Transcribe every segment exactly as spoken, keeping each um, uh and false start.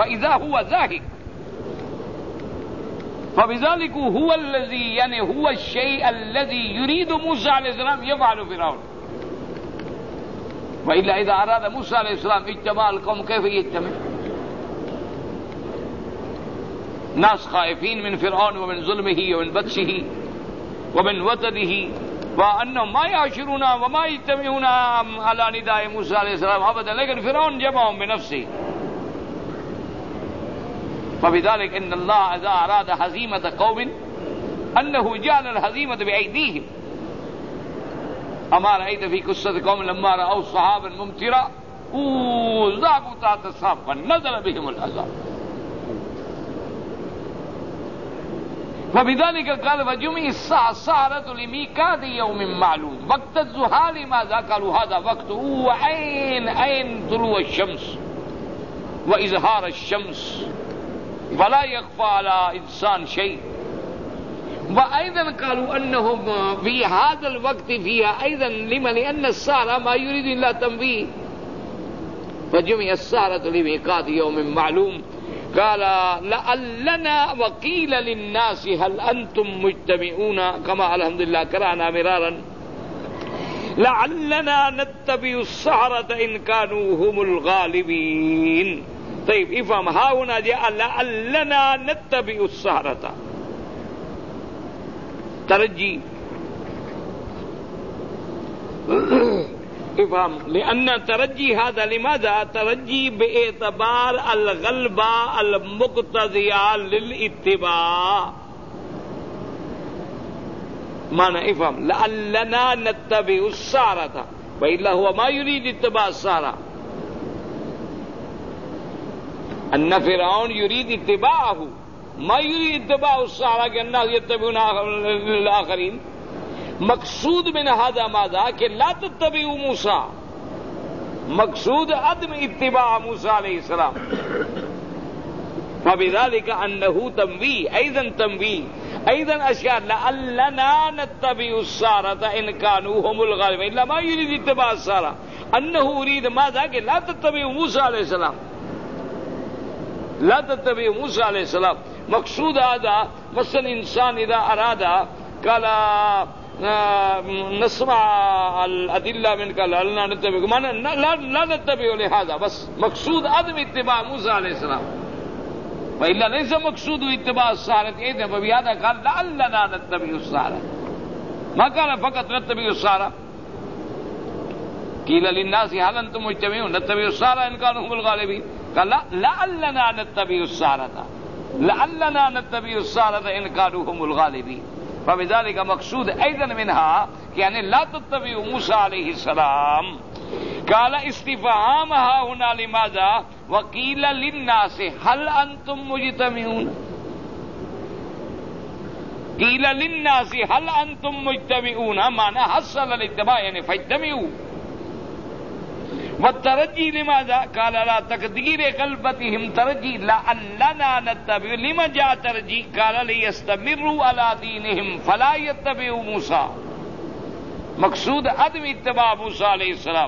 فإذا هو ذاهب فبذلك هو الذي يعني هو الشيء الذي يريد موسى عليه السلام يفعل فرعون. وإلا إذا أراد موسى عليه السلام اجتماع القوم كيف يجتمع؟ ناس خائفين من فرعون ومن ظلمه ومن بطشه ومن وطده وأنهم ما يعاشرون وما يجتمعون على نداء موسى عليه السلام أبدا، لیکن فرعون جمعهم بنفسه. فبذلك إن الله إذا أراد هزيمة قوم أنه جعل الهزيمة بأيديهم. أما رأيت في قصة قوم لما رأوا صحابا ممطرا ذابوا تحت السحاب فنزل بهم العذاب. فبذلك قال فجمع السحرة لميقات يوم معلوم وقت الزحال. ماذا قالوا؟ هذا وقته عين عين طلوع الشمس وإظهار الشمس ولا يخفى على إنسان شيء. وأيضا قالوا أنهم في هذا الوقت فيها أيضا لما لأن السحرة ما يريد إلا تنبيه. فجمع السحرة لميقات يوم معلوم قال لعلنا وقيل للناس هل أنتم مجتمعون كما الحمد لله قرأنا مرارا لعلنا نتبع السحرة إن كانوا هم الغالبين. طيب افهم ها هنا جاء لعلنا نتبع السحرة ترجي افهم لأن ترجي هذا لماذا؟ ترجي باعتبار الغلبة المقتضية للاتباع. معنى افهم لعلنا نتبع السحرة وإلا هو ما يريد اتباع السحرة. أن فرعون يريد اتباعه ما يريد اتباع السحرة كالناس يتبعون الآخرين. مقصود من هذا ماذا؟ کہ لا تتبعوا موسى. مقصود عدم اتباع موسى عليه السلام. فبذلك أنه تنبيه أيضا تنبيه أيضا أشياء لعلنا نتبع السحرة إن كانوا هم الغالبين. إلا ما يريد اتباع السحرة أنه يريد ماذا؟ کہ لا تتبعوا موسى عليه السلام لا تتبعوا موسى عليه السلام. مقصود هذا مثلا إنسان إذا أراد قال نسمع الأدلة من قال لنا نتبع معنى لا, لا نتبع لهذا بس مقصود عدم اتباع موسى عليه السلام. وإلا ليس مقصود اتباع السحرة إذن فبهذا قال لعلنا نتبع السحرة ما قال فقط نتبع السحرة. قيل للناس هل أنتم مجتمعون نتبع السحرة إن كانوا هم الغالبين. قال لا لعلنا نتبع السحرة لعلنا نتبع السحرة إن كانوا هم الغالبين. فبذلك مقصود أيضا منها يعني لا تتبعوا موسى عليه السلام. قال استفهامها هنا لماذا؟ وقيل للناس هل أنتم مجتمعون. قيل للناس هل أنتم مجتمعون معنى حصل الاتباع يعني فاجتمعوا. والترجي لماذا؟ قال لا تقدير قلبتهم ترجي لعلنا نتبع. لما جاء ترجي؟ قال ليستمروا على دينهم فلا يتبعوا موسى. مقصود عدم اتباع موسى عليه السلام.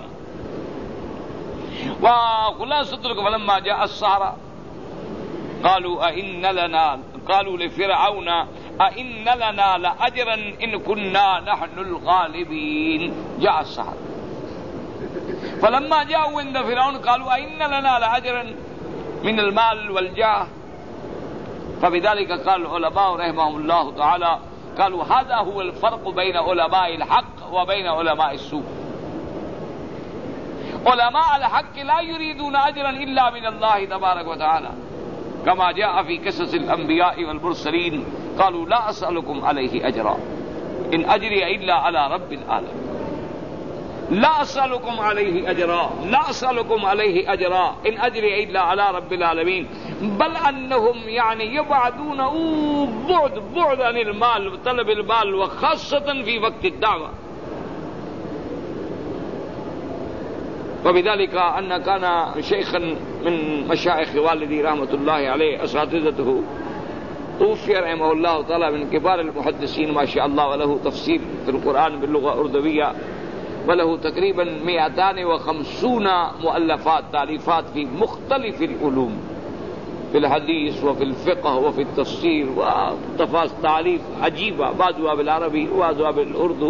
وخلاصة فلما جاء السحرة قالوا أئن لنا قالوا لفرعون أئن لنا لأجرا إن كنا نحن الغالبين. جاء السحرة فلما جاءوا عند فرعون قالوا أئن لنا لأجرا من المال والجاه. فبذلك قال العلماء رحمهم الله تعالى قالوا هذا هو الفرق بين علماء الحق وبين علماء السوء. علماء الحق لا يريدون أجرا إلا من الله تبارك وتعالى كما جاء في قصص الأنبياء والمرسلين قالوا لا أسألكم عليه أجرا إن أجري إلا على رب العالمين. لا أسألكم عليه أجرا لا أسألكم عليه أجرا إن أجري إلا على رب العالمين. بل أنهم يعني يبعدون بعد بعد عن المال وطلب المال وخاصة في وقت الدعوة. وبذلك أن كان شيخا من مشايخ والدي رحمة الله عليه أساتذته توفي رحمه الله تعالى من كبار المحدثين ما شاء الله وله تفسير في القرآن باللغة الأردوية وله تقريبا مئتان وخمسون مؤلفات تأليفات في مختلف العلوم في الحديث وفي الفقه وفي التفسير وتفاصيل تعريف عجيبة، بعضها بالعربي وبعضها بالأردو.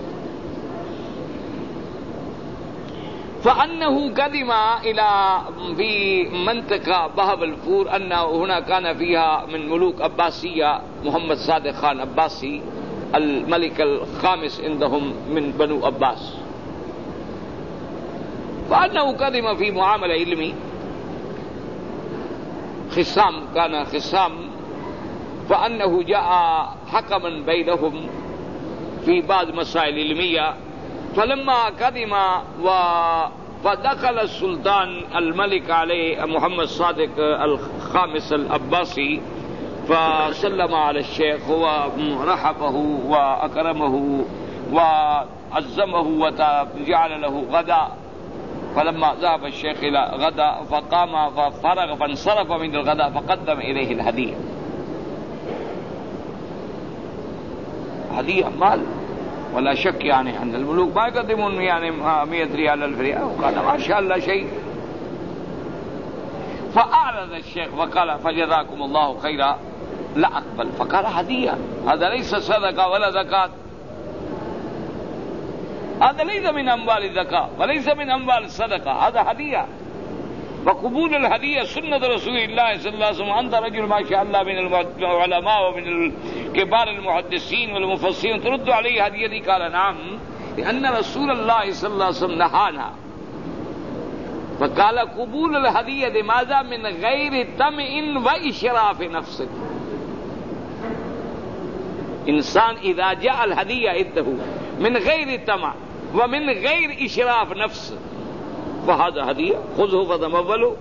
فأنه قدم إلى في منطقة بهب الفور أن هنا كان فيها من ملوك عباسية محمد صادق خان عباسي الملك الخامس عندهم من بنو عباس. فأنه قدم في معاملة علمي، خصام كان خصام، فأنه جاء حكما بينهم في بعض مسائل علمية. فلما قدم فدخل السلطان الملك عليه محمد صادق الخامس العباسي فسلم على الشيخ ورحبه وأكرمه وعزمه وجعل له غداء. فلما ذهب الشيخ إلى غداء فقام ففرغ فانصرف من الغداء فقدم إليه الهدية. هدية مال ولا شك، يعني أن الملوك ما يقدمون يعني مئة ريال ألف ريال، وقال ما شاء الله شيء. فأعرض الشيخ فقال فجزاكم الله خيرا لا أقبل. فقال هدية، هذا ليس صدقة ولا زكاة، هذا ليس من أموال الزكاة وليس من أموال الصدقة، هذا هدية. فقبول الهدية سنة رسول الله صلى الله عليه وسلم. أنت رجل ما شاء الله من العلماء ومن كبار المحدثين والمفسرين، ترد عليه هديتي؟ قال نعم، لأن رسول الله صلى الله عليه وسلم نهانا. فقال قبول الهدية ماذا؟ من غير طمع وإشراف نفسك. إنسان إذا جاء الهدية عنده من غير طمع ومن غير إشراف نفس فهذا هدية، خذه فتموله.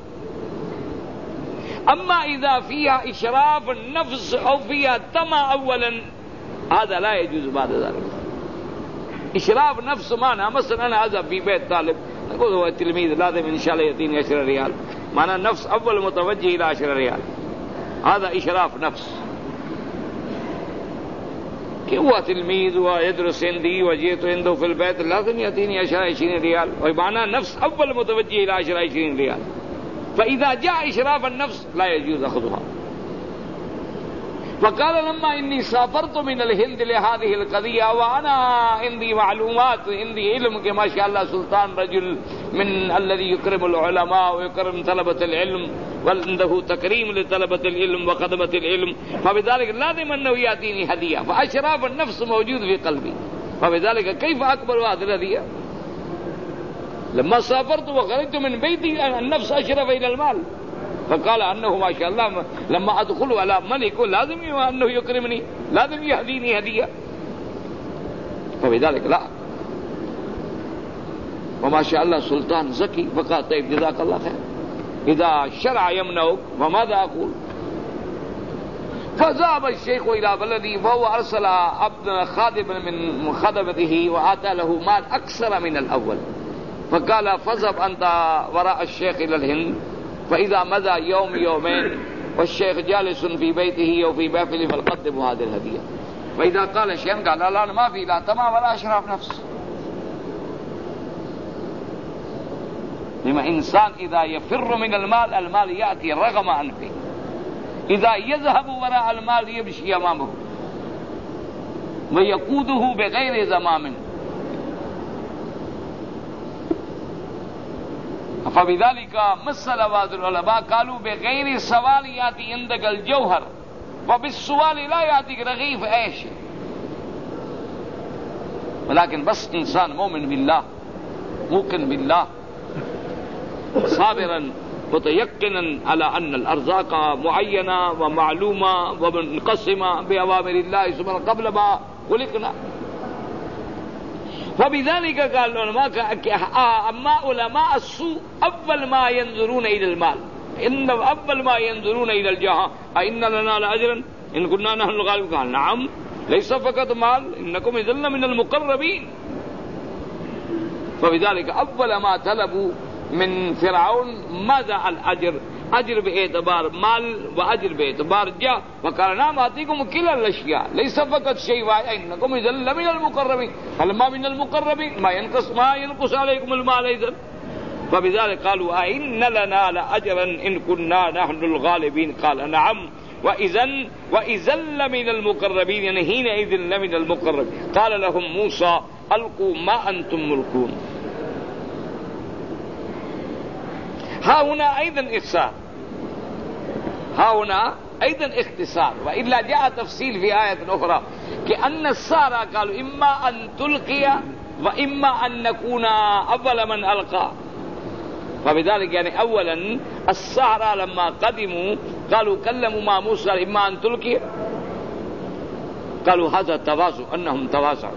أما إذا فيها إشراف النفس أو فيها طمع أولا هذا لا يجوز بعد ذلك. إشراف نفس معنى مثلا أنا أذهب في بيت طالب أقول هو التلميذ لازم إن شاء الله يعطيني عشرة ريال، معنى النفس أول متوجه إلى عشرة ريال، هذا إشراف نفس. کہ وہ تلميذ ويدرس عندي وجئت عنده في البيت لازم يعطيني عشرة عشرين ريال، ومعنى نفس أول متوجه إلى عشرة عشرين ريال. فإذا جاء إشراف النفس لا يجوز أخذها. فقال لما إني سافرت من الهند لهذه القضية وأنا عندي معلومات عندي علم کہ ما شاء الله سلطان رجل من الذي يكرم العلماء ويكرم طلبة العلم وعنده تكريم لطلبة العلم وخدمة العلم، فبذلك لازم أنه يأتيني هدية. فأشراف النفس موجود في قلبي، فبذلك كيف أقبل هذه الهدية؟ لما سافرت وخرجت من بيتي النفس أشرف إلى المال. فقال أنه ما شاء الله لما أدخل على ملك لازم أنه يكرمني، لازم يهديني هدية، فبذلك لا. وما شاء الله سلطان ذكي. فقال طيب جزاك الله خير، إذا الشرع يمنعك فماذا أقول؟ فذهب الشيخ إلى بلده فهو أرسل عبد خادما من خدمته وآتى له مال أكثر من الأول. فقال فاذهب أنت وراء الشيخ إلى الهند، فإذا مضى يوم يومين والشيخ جالس في بيته أو في محفله فلقدم هذه الهدية. فإذا قال شيئا قال لا لا ما في لا طمع ولا إشراف نفس. لما إنسان إذا يفر من المال المال يأتي رغم أنفه، إذا يذهب وراء المال يمشي أمامه ويقوده بغير زمام. فبذلك مثل بعض العلماء قالوا بغير سوال يأتي عندك الجوهر وبالسوال لا يأتيك رغيف عيش. ولكن بس إنسان مؤمن بالله موقن بالله صابرا متيقنا على أن الأرزاق معينة ومعلومة ومنقسمة بأوامر الله سبحانه قبل ما خلقنا. فبذلك قال العلماء أما علماء السوء أول ما ينظرون إلى المال، إن أول ما ينظرون إلى الجاه أئن لنا لأجرا إن كنا نحن الغالبون. قال نعم ليس فقط مال إنكم إذن من المقربين. فبذلك أول ما طلبوا من فرعون ماذا؟ الأجر، أجر باعتبار مال وأجر باعتبار جاه. وقال نعم آتيكم كلا الأشياء ليس فقط شيء واحد إنكم إذن لمن المقربين. فلما من المقربين ما ينقص ما ينقص عليكم المال إذن. فبذلك قالوا أئن لنا لأجرا إن كنا نحن الغالبين قال نعم وإذن وإذن لمن المقربين يعني حينئذ لمن المقربين قال لهم موسى ألقوا ما أنتم ملقون. ها هنا أيضا إختصار، ها هنا أيضا اختصار، وإلا جاء تفصيل في آية أخرى كأن السارة قالوا إما أن تلقي وإما أن نكون أول من ألقى. فبذلك يعني أولا السحرة لما قدموا قالوا كلموا مع موسى إما أن تلقي، قالوا هذا تواصل أنهم تواصلوا.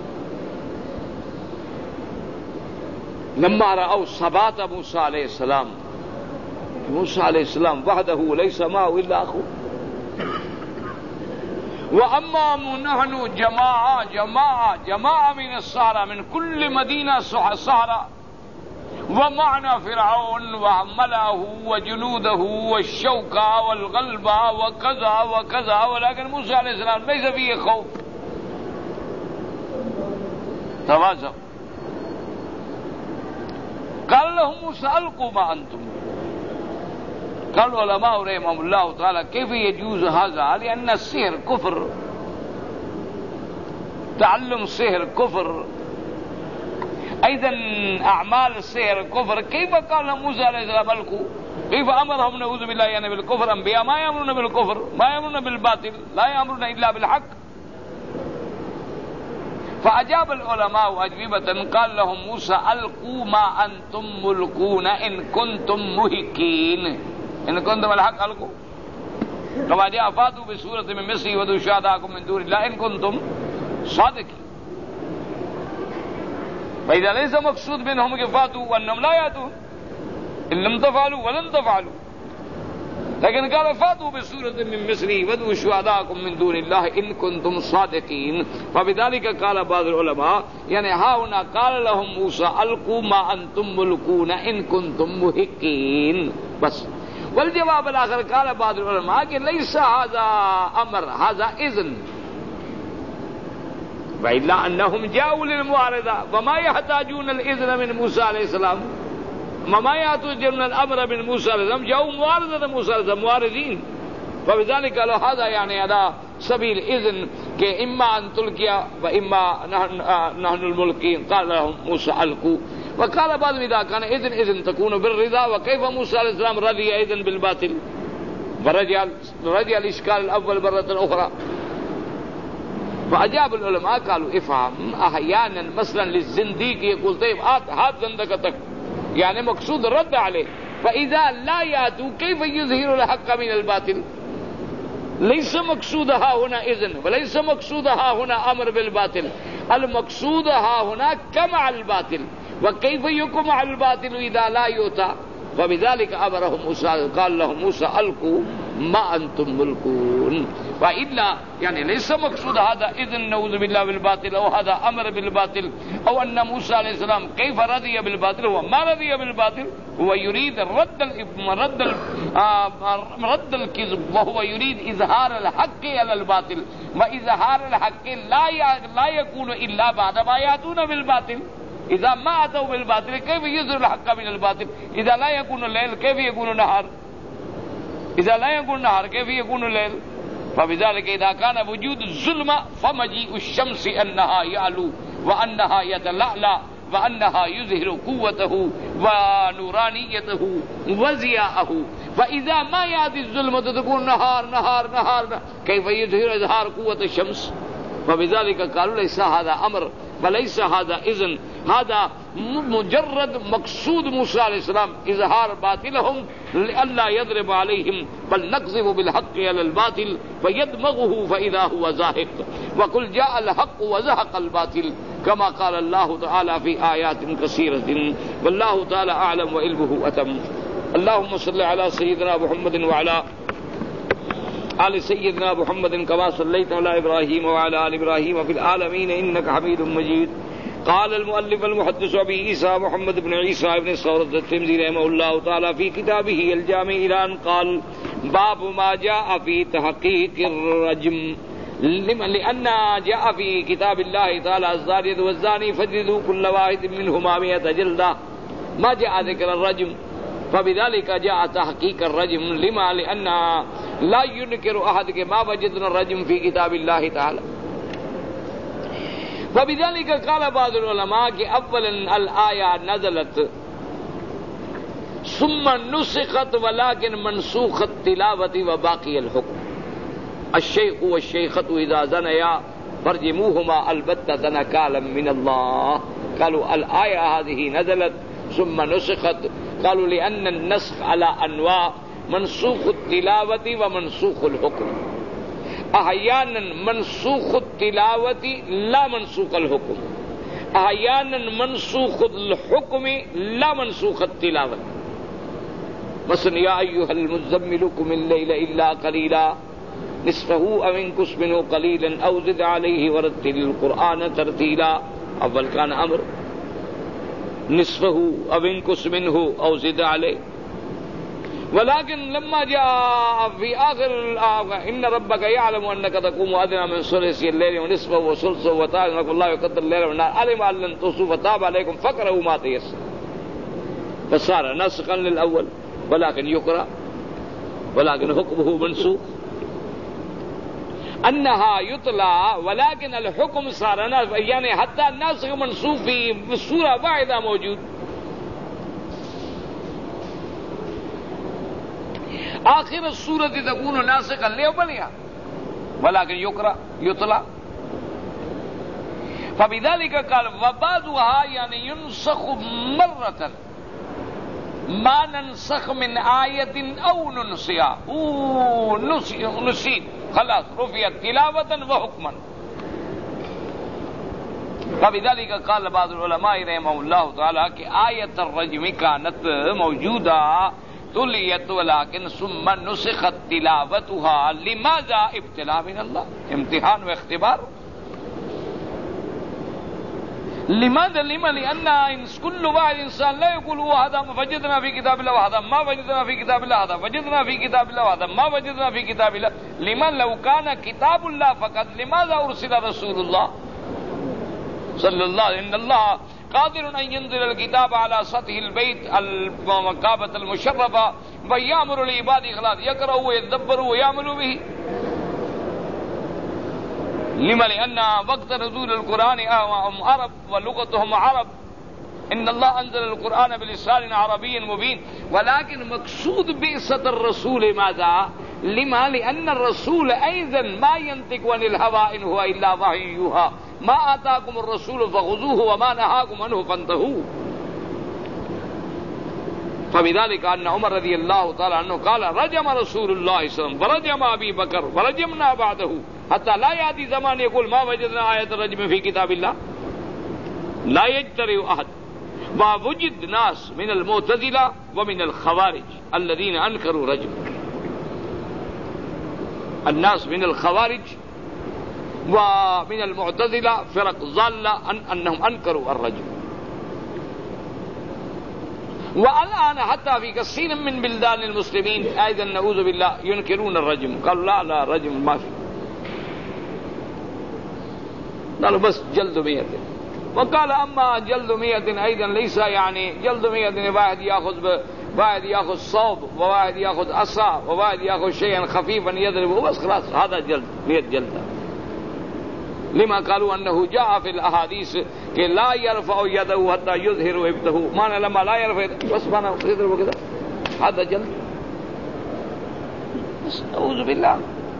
لما رأوا ثبات موسى عليه السلام، موسى عليه السلام وحده ليس معه إلا أخوه، وأما نحن جماعة جماعة جماعة من السحرة من كل مدينة سحرة ومعنا فرعون وملأه وجنوده والشوكة والغلبة وكذا وكذا، ولكن موسى عليه السلام ليس فيه خوف، تواضع. قال لهم موسى ألقوا ما أنتم. قال العلماء رحمهم الله تعالى كيف يجوز هذا؟ لأن السحر كفر، تعلم السحر كفر، أيضا أعمال السحر كفر. كيف قال موسى عليه السلام ألقوا؟ كيف أمرهم نعوذ بالله يعني بالكفر؟ أنبياء ما يأمرون بالكفر، ما يأمرون بالباطل، لا يأمرون إلا بالحق. فأجاب العلماء أجوبة قال لهم موسى ألقوا ما أنتم ملقون إن كنتم مهكين، إن كنتم الحق ألقوا. كما جاء فاتوا بسورة من مثله وادعوا شهداءكم من دون الله إن كنتم صادقين. فإذا ليس مقصود منهم فاتوا وأنهم لا يأتون إن لم تفعلوا ولن تفعلوا، لكن قال فاتوا بسورة من مثله وادعوا شهداءكم من دون الله إن كنتم صادقين. فبذلك قال بعض العلماء يعني ها هنا قال لهم موسى ألقوا ما أنتم ملقون إن كنتم مهكين بس. والجواب الآخر قال بعض العلماء کہ ليس هذا أمر هذا إذن، وإلا أنهم جاءوا للمعارضة وما يحتاجون الإذن من موسى عليه السلام، وما يحتاجون الأمر من موسى عليه السلام، جاءوا معارضة موسى عليه السلام معارضين. فبذلك قالوا هذا يعني على سبيل إذن کہ إما أن تلقي وإما نحن الملقين. قال لهم موسى ألقوا. وقال بعض إذا كان إذن إذن تكون بالرضا، وكيف موسى عليه السلام رضي إذن بالباطل؟ فرجع رجع الإشكال الأول مرة أخرى. فأجاب العلماء قالوا افهم أحيانا مثلا للزنديق يقول طيب هات هات زندقتك، يعني مقصود رد عليه. فإذا لا يأتوا كيف يظهر الحق من الباطل؟ ليس مقصودها هنا إذن وليس مقصودها هنا أمر بالباطل، المقصود ها هنا كمع الباطل. وكيف يكمع الباطل إذا لا يؤتى؟ فبذلك أمرهم موسى قال لهم موسى ألقوا ما أنتم ملقون. وإلا يعني ليس مقصود هذا إذن نعوذ بالله بالباطل أو هذا أمر بالباطل أو أن موسى عليه السلام كيف رضي بالباطل. هو ما رضي بالباطل، هو يريد رد رد رد الكذب، وهو يريد إظهار الحق على الباطل. وإظهار الحق لا لا يكون إلا بعد ما يأتون بالباطل. إذا ما أتوا بالباطل كيف يظهر الحق من الباطل؟ إذا لا يكون الليل كيف يكون نهار؟ إذا لا يكون نهار كيف يكون الليل؟ فبذلك إذا كان وجود الظلم فمجيء الشمس أنها يعلو وأنها يتلألأ وأنها يظهر قوته ونورانيته وزياءه. فإذا ما يأتي الظلمة تكون نهار نهار نهار, نهار. كيف يظهر إظهار قوة الشمس؟ فبذلك قالوا ليس هذا أمر وليس هذا إذن، هذا مجرد مقصود موسى عليه السلام إظهار باطلهم لئلا يضرب عليهم، بل نقذف بالحق على الباطل فيدمغه فإذا هو زاهق. وقل جاء الحق وزهق الباطل كما قال الله تعالى في آيات كثيرة. والله تعالى أعلم وعلمه أتم. اللهم صل على سيدنا محمد وعلى آل سيدنا محمد كما صليت على إبراهيم وعلى آل إبراهيم في العالمين إنك حميد مجيد. قال المؤلف المحدث أبي عيسى محمد بن عيسى بن ثورة الترمذي رحمه الله تعالى في كتابه الجامع إلى أن قال باب ما جاء في تحقيق الرجم، لأن جاء في كتاب الله تعالى الزانية والزاني فاجلدوا كل واحد منهما مئة جلدة. ما جاء ذكر الرجم فبذلك جاء تحقيق الرجم لما لأن لا ينكر أحد کہ ما وجدنا الرجم في كتاب الله تعالى. وبذلك قال بعض العلماء کہ اولا الآية نزلت ثم نسخت ولكن منسوخ التلاوة وباقي الحكم. الشيخ والشيخة إذا زنيا فرجموهما البتة نكالا من الله. قالوا الآية هذه نزلت ثم نسخت. قالوا لأن النسخ على أنواع منسوخ التلاوة ومنسوخ الحكم. أحيانا منسوخ التلاوة لا منسوخ الحكم، أحيانا منسوخ الحكم لا منسوخ التلاوة. مثلا يا أيها المزمل قم الليل إلا قليلا نصفه أو انقص منه قليلا أو زد عليه ورتل القرآن ترتيلا. أول كان أمر نصفه أو انقص منه أو زد عليه. ولكن لما جاء في آخر الآية إن ربك يعلم أنك تقوم أدنى من ثلثي الليل ونصفه وثلثه وثالثه والله يقدر الليل والنهار علم أن لن تحصوا فتاب عليكم فاقرؤوا ما تيسر. فصار نسخا للأول ولكن يقرأ ولكن حكمه منسوخ. أنها يطلع ولكن الحكم صار ناسخ، يعني حتى الناسخ منسوخ في سورة واحدة موجود. آخر السورة تكون ناسخا لأولها ولكن يقرأ يطلع. فبذلك قال وبعضها يعني ينسخ مرة ما ننسخ من آية أو ننسيها. نسيت خلاص رفعت تلاوة وحكما. فبذلك قال بعض العلماء رحمه الله تعالى کہ آية الرجم كانت موجودة تلیت ولكن ثم نسخت تلاوتها. لماذا؟ ابتلاء من الله، امتحان واختبار. لماذا؟ لما لأن كل واحد إنسان لا يقول هذا ما وجدنا في كتاب الله وهذا ما وجدنا في كتاب الله هذا وجدنا في كتاب الله وهذا ما وجدنا في كتاب الله. لمن لو كان كتاب الله فقط لماذا أرسل رسول الله صلى الله عليه وسلم؟ إن الله قادر أن ينزل الكتاب على سطح البيت المكابة المشرفة ويأمر العباد إخلاص يقرأوا ويتدبروا ويعملوا به. لما لأن وقت نزول القرآن هم عرب ولغتهم عرب. إن الله أنزل القرآن بلسان عربي مبين. ولكن مقصود بعثة الرسول ماذا؟ لما لأن الرسول أيضا ما ينطق عن الهوى إن هو إلا وحي يوحى. ما آتاكم الرسول فخذوه وما نهاكم عنه فانتهوا. فبذلك أن عمر رضي الله تعالى عنه قال رجم رسول الله صلى الله عليه وسلم ورجم أبي بكر ورجمنا بعده حتى لا يأتي زمان يقول ما وجدنا آية الرجم في كتاب الله. لا يجترئ أحد. ووجد ناس من المعتزلة ومن الخوارج الذين أنكروا رجم. الناس من الخوارج ومن المعتزلة فرق ضالة أن أنهم أنكروا الرجم. والآن حتى في كثير من بلدان المسلمين أيضا نعوذ بالله ينكرون الرجم. قالوا لا لا رجم ما في، قالوا بس جلد مئة. وقال أما جلد مئة أيضا ليس يعني جلد مئة واحد يأخذ واحد يأخذ صوب وواحد يأخذ عصا وواحد يأخذ شيئا خفيفا يضربه بس خلاص هذا جلد مئة جلدة. لما قالوا أنه جاء في الأحاديث کہ لا يرفع يده حتى يظهر ابته. معنى لما لا يرفع يده بس معنى يضربه كده هذا جلد. بس أعوذ بالله.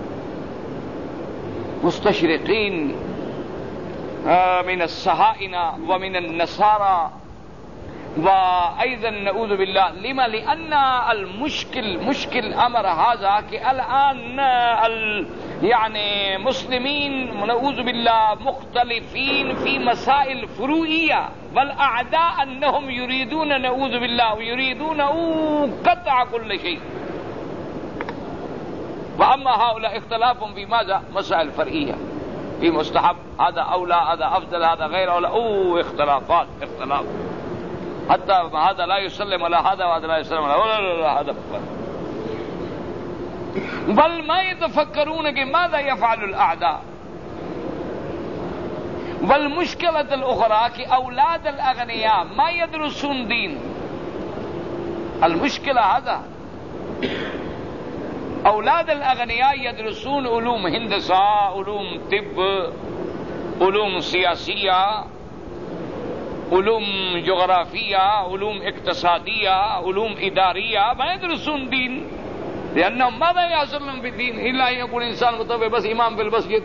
مستشرقين من الصهاينة ومن النصارى وأيضا نعوذ بالله. لما لأن المشكل مشكل أمر هذا کہ الآن ال يعني مسلمين نعوذ بالله مختلفين في مسائل فروعية والأعداء أنهم يريدون نعوذ بالله ويريدون قطع كل شيء. وأما هؤلاء اختلافهم في ماذا؟ مسائل فرعية في مستحب هذا أولى هذا أفضل هذا غير أولى. أوه اختلافات اختلاف حتى هذا لا يسلم على هذا وهذا لا يسلم على ولا لا لا هذا. بل ما يتفكرون کہ ماذا يفعل الأعداء. والمشكلة الأخرى کہ أولاد الأغنياء ما يدرسون دين المشكلة هذا. أولاد الأغنياء يدرسون علوم هندسة، علوم طب، علوم سياسية، علوم جغرافية، علوم اقتصادية، علوم إدارية، ما يدرسون دين، لأنهم ماذا يحصلون بالدين إلا أن يكون إنسان مطبع بس إمام في المسجد.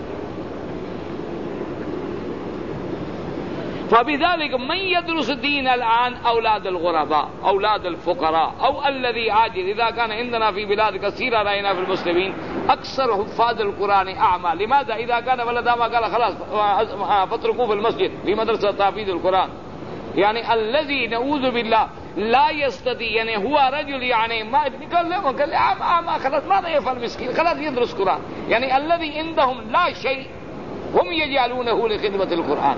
فبذلك من يدرس الدين الآن أولاد الغرباء، أولاد الفقراء، أو الذي عاجز. إذا كان عندنا في بلاد كثيرة رأينا في المسلمين أكثر حفاظ القرآن أعمى. لماذا؟ إذا كان ولد ما قال خلاص فاتركوه في المسجد في مدرسة تحفيظ القرآن. يعني الذي نعوذ بالله لا يستطيع، يعني هو رجل يعني ما قال له قال أعمى خلاص ماذا يفعل مسكين، خلاص يدرس قرآن. يعني الذي عندهم لا شيء هم يجعلونه لخدمة القرآن.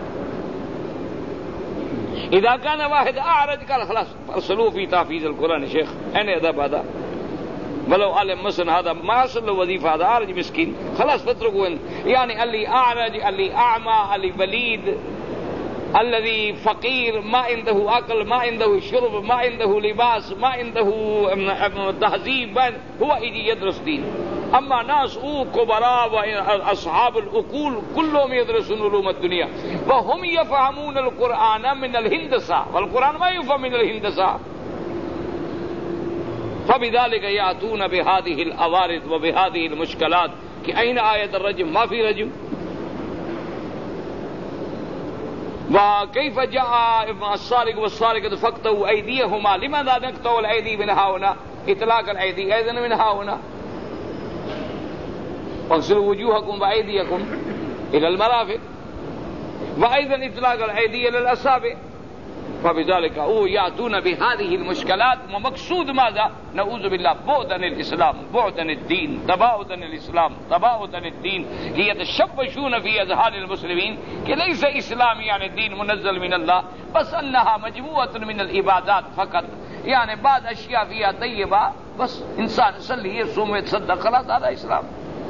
إذا كان واحد أعرج قال خلاص أرسلوه في تحفيظ القرآن. شيخ أين يذهب هذا؟ ولو علم مثلا هذا ما يصل له وظيفة، هذا أعرج مسكين خلاص فاتركوه. يعني اللي أعرج، اللي أعمى، اللي بليد، الذي فقير ما عنده أكل، ما عنده شرب، ما عنده لباس، ما عنده تهذيب، هو يجي يدرس دين. أما ناس أو كبراء وأصحاب العقول كلهم يدرسون علوم الدنيا، وهم يفهمون القرآن من الهندسة، والقرآن ما يفهم من الهندسة. فبذلك يأتون بهذه الأوارث وبهذه المشكلات. کہ أين آية الرجم؟ ما في رجم. وكيف جاء السارق والسارقة فاقطعوا أيديهما؟ لماذا نقطع الأيدي من هنا؟ إطلاق الأيدي أيضا من هنا. واغسلوا وجوهكم وأيديكم إلى المرافق، وأيضا إطلاق الأيدي إلى الأصابع. فبذلك هو يأتون بهذه المشكلات، ومقصود ماذا؟ نعوذ بالله بعدا الإسلام، بعدا الدين، تباعدا الإسلام، تباعدا الدين، ليتشبشون في أذهان المسلمين کہ ليس إسلام يعني الدين منزل من الله، بس أنها مجموعة من العبادات فقط. يعني بعض أشياء فيها طيبة، بس إنسان يصلي يصوم يتصدق خلاص هذا إسلام.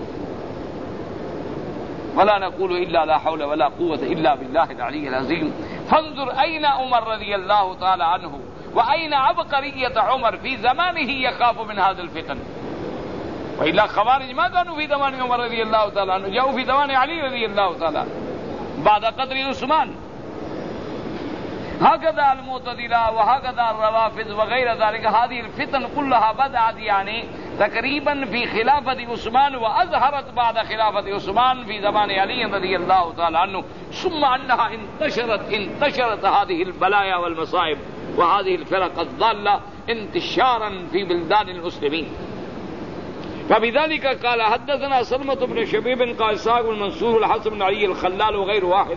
ولا نقول إلا لا حول ولا قوة إلا بالله العلي العظيم. فانظر أين عمر رضي الله تعالى عنه وأين عبقرية عمر في زمانه يخاف من هذا الفتن. وإلا خوارج ما كانوا في زمان عمر رضي الله تعالى عنه، جاءوا في زمان علي رضي الله تعالى بعد قتل عثمان. هكذا المعتزلة وهكذا الروافض وغير ذلك، هذه الفتن كلها بدأت يعني تقريبا في خلافة عثمان، وأظهرت بعد خلافة عثمان في زمان علي رضي الله تعالى عنه، ثم أنها انتشرت انتشرت هذه البلايا والمصائب وهذه الفرق الضالة انتشارا في بلدان المسلمين. فبذلك قال حدثنا سلمة بن شبيب قال إسحاق بن منصور الحسن بن علي الخلال وغير واحد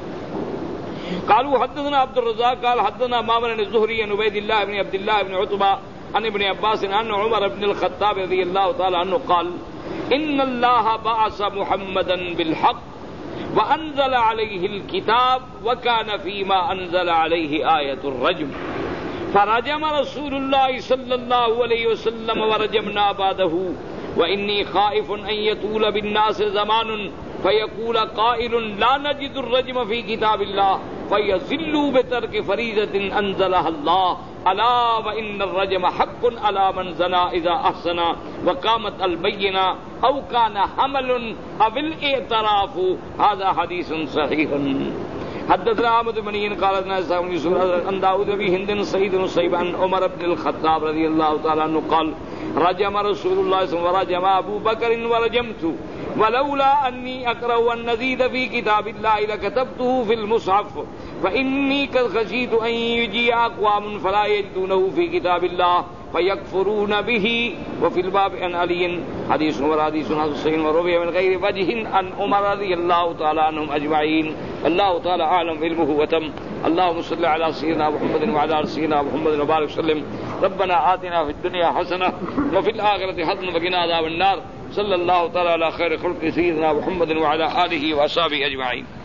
قالوا حدثنا عبد الرزاق قال حدثنا معمر بن الزهري عن عبيد الله بن عبد الله بن عتبة عن ابن عباس أن عمر بن الخطاب رضي الله تعالى عنه قال إن الله بعث محمدا بالحق وأنزل عليه الكتاب وكان فيما أنزل عليه آية الرجم، فرجم رسول الله صلى الله عليه وسلم ورجمنا بعده، وإني خائف أن يطول بالناس زمان فيقول قائل لا نجد الرجم في كتاب الله فيزلوا بترك فريضة أنزلها الله، ألا وإن الرجم حق على من زنى إذا أحسن وقامت البينة أو كان حمل أو الاعتراف. هذا حديث صحيح. حدثنا أحمد بن مني قال حدثنا إسحاق بن يوسف عن داود بن هند سعيد بن صهيب عن عمر بن الخطاب رضي الله تعالى عنه قال رجم رسول الله صلى الله عليه وسلم ورجم أبو بكر ورجمت، ولولا أني أكره أن نزيد في كتاب الله لكتبته في المصحف، فإني قد خشيت أن يجيء أقوام فلا يجدونه في كتاب الله فيكفرون به. وفي الباب عن علي حديث عمر حديث حسين وروي من غير وجه عن عمر رضي الله تعالى عنهم أجمعين. الله تعالى أعلم علمه وتم. اللهم صل على سيدنا محمد وعلى آل سيدنا محمد وبارك وسلم. ربنا آتنا في الدنيا حسنة وفي الآخرة حسنة وقنا عذاب النار. صلى الله تعالى على خير خلق سيدنا محمد وعلى آله وأصحابه أجمعين.